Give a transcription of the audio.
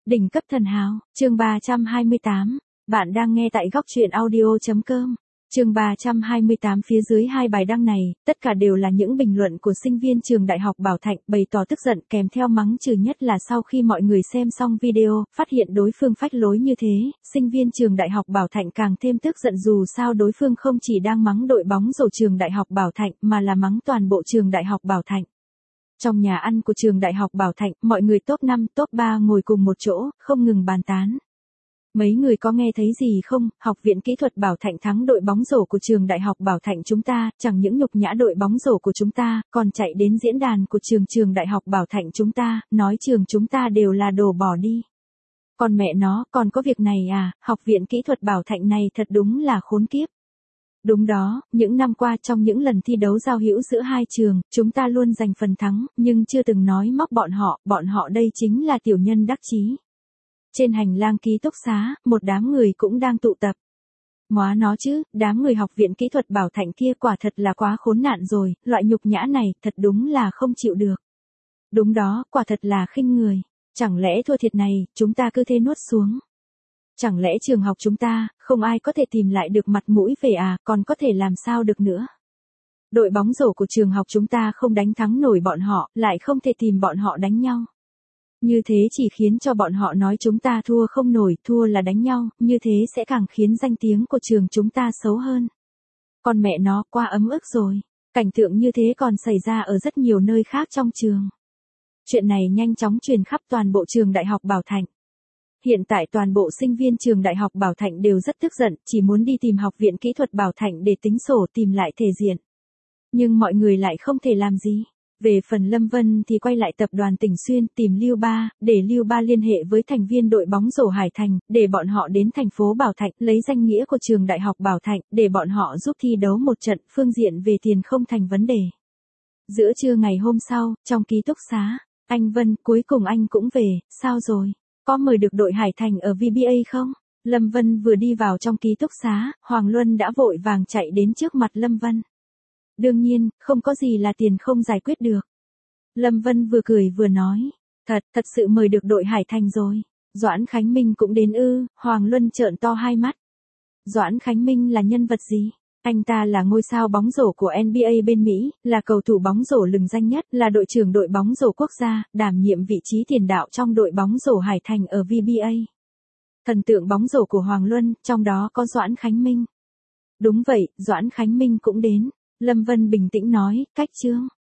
Đỉnh cấp thần hào, chương 328. Bạn đang nghe tại góc truyện audio.com. Chương 328 phía dưới hai bài đăng này, tất cả đều là những bình luận của sinh viên trường Đại học Bảo Thạnh bày tỏ tức giận kèm theo mắng chửi, nhất là sau khi mọi người xem xong video, phát hiện đối phương phách lối như thế, sinh viên trường Đại học Bảo Thạnh càng thêm tức giận, dù sao đối phương không chỉ đang mắng đội bóng rổ trường Đại học Bảo Thạnh mà là mắng toàn bộ trường Đại học Bảo Thạnh. Trong nhà ăn của trường Đại học Bảo Thạnh, mọi người top 5, top 3 ngồi cùng một chỗ, không ngừng bàn tán. Mấy người có nghe thấy gì không? Học viện kỹ thuật Bảo Thạnh thắng đội bóng rổ của trường Đại học Bảo Thạnh chúng ta, chẳng những nhục nhã đội bóng rổ của chúng ta, còn chạy đến diễn đàn của trường Đại học Bảo Thạnh chúng ta, nói trường chúng ta đều là đồ bỏ đi. Còn mẹ nó, còn có việc này à? Học viện kỹ thuật Bảo Thạnh này thật đúng là khốn kiếp. Đúng đó, những năm qua trong những lần thi đấu giao hữu giữa hai trường, chúng ta luôn giành phần thắng, nhưng chưa từng nói móc bọn họ đây chính là tiểu nhân đắc chí. Trên hành lang ký túc xá, một đám người cũng đang tụ tập. Móa nó chứ, đám người học viện kỹ thuật Bảo Thạnh kia quả thật là quá khốn nạn rồi, loại nhục nhã này thật đúng là không chịu được. Đúng đó, quả thật là khinh người. Chẳng lẽ thua thiệt này, chúng ta cứ thế nuốt xuống. Chẳng lẽ trường học chúng ta, không ai có thể tìm lại được mặt mũi về à, còn có thể làm sao được nữa. Đội bóng rổ của trường học chúng ta không đánh thắng nổi bọn họ, lại không thể tìm bọn họ đánh nhau. Như thế chỉ khiến cho bọn họ nói chúng ta thua không nổi, thua là đánh nhau, như thế sẽ càng khiến danh tiếng của trường chúng ta xấu hơn. Còn mẹ nó, quá ấm ức rồi. Cảnh tượng như thế còn xảy ra ở rất nhiều nơi khác trong trường. Chuyện này nhanh chóng truyền khắp toàn bộ trường Đại học Bảo Thạnh. Hiện tại toàn bộ sinh viên trường Đại học Bảo Thạnh đều rất tức giận, chỉ muốn đi tìm học viện kỹ thuật Bảo Thạnh để tính sổ, tìm lại thể diện. Nhưng mọi người lại không thể làm gì. Về phần Lâm Vân thì quay lại tập đoàn Tỉnh Xuyên tìm Lưu Ba, để Lưu Ba liên hệ với thành viên đội bóng rổ Hải Thành, để bọn họ đến thành phố Bảo Thạnh lấy danh nghĩa của trường Đại học Bảo Thạnh, để bọn họ giúp thi đấu một trận, phương diện về tiền không thành vấn đề. Giữa trưa ngày hôm sau, trong ký túc xá, anh Vân, cuối cùng anh cũng về, sao rồi? Có mời được đội Hải Thành ở VBA không? Lâm Vân vừa đi vào trong ký túc xá, Hoàng Luân đã vội vàng chạy đến trước mặt Lâm Vân. Đương nhiên, không có gì là tiền không giải quyết được. Lâm Vân vừa cười vừa nói, thật sự mời được đội Hải Thành rồi. Doãn Khánh Minh cũng đến ư? Hoàng Luân trợn to hai mắt. Doãn Khánh Minh là nhân vật gì? Anh ta là ngôi sao bóng rổ của NBA bên Mỹ, là cầu thủ bóng rổ lừng danh nhất, là đội trưởng đội bóng rổ quốc gia, đảm nhiệm vị trí tiền đạo trong đội bóng rổ Hải Thành ở VBA. Thần tượng bóng rổ của Hoàng Luân, trong đó có Doãn Khánh Minh. Đúng vậy, Doãn Khánh Minh cũng đến. Lâm Vân bình tĩnh nói, cách chương.